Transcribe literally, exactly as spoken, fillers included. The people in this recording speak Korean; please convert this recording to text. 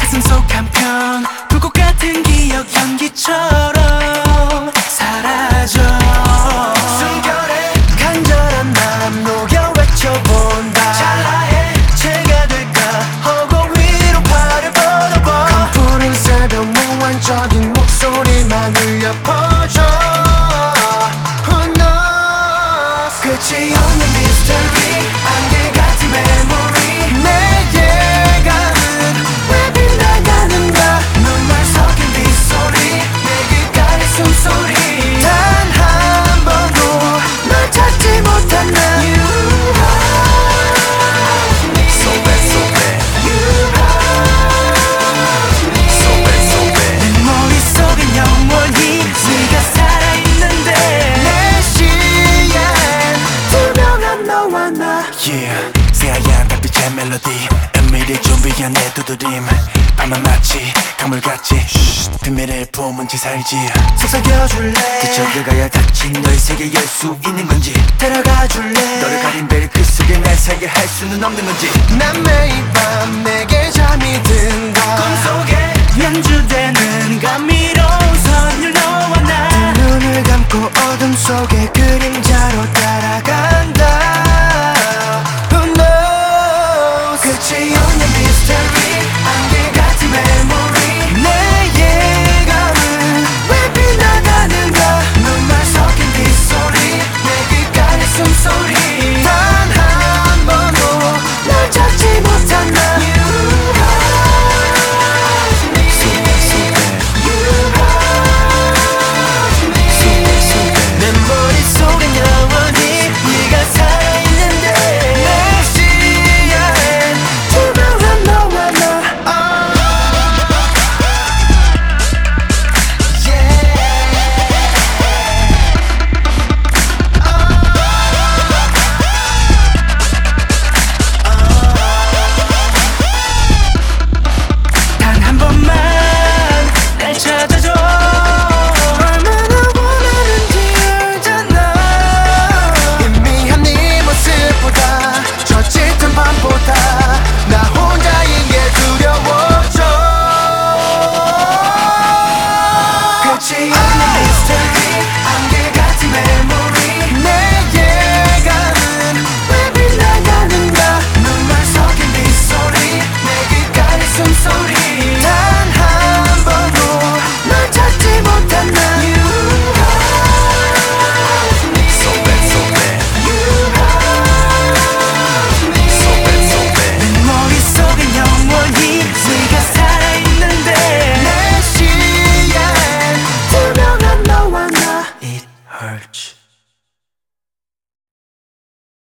가슴 속 한편 불꽃 같은 기억 연기처럼 사라져. 숨결에 간절한 마음 녹여 외쳐본다. 찰나에 제가 될까 허공 위로 팔을 뻗어봐. 푸른 새벽 무한적인 목소리만 울려 퍼져. Who knows 끝이 없는 mystery 안개 같은 memory. 내 예감은 왜 빗나가는가. 눈물 섞인 빗소리 내 귓가의 숨소리. 단 한 번도 널 찾지 못한 나. You hurt me so bad so bad. You hurt me so bad so bad. 내 머릿속엔 영원히 네가 살아있는데 내 시야엔 투명한 너와 나. Yeah 새하얀 달빛의 멜로디 은밀히 준비한 내 두드림. 밤은 마치 강물같이 비밀을 품은 채 살지. 속삭여줄래 뒤척여가야 닫힌 너의 세계 열 수 있는 건지. 데려가줄래 너를 가린 벨 그 속에 날 살게 할 수는 없는 건지. 난 매일 밤 내게 잠이 들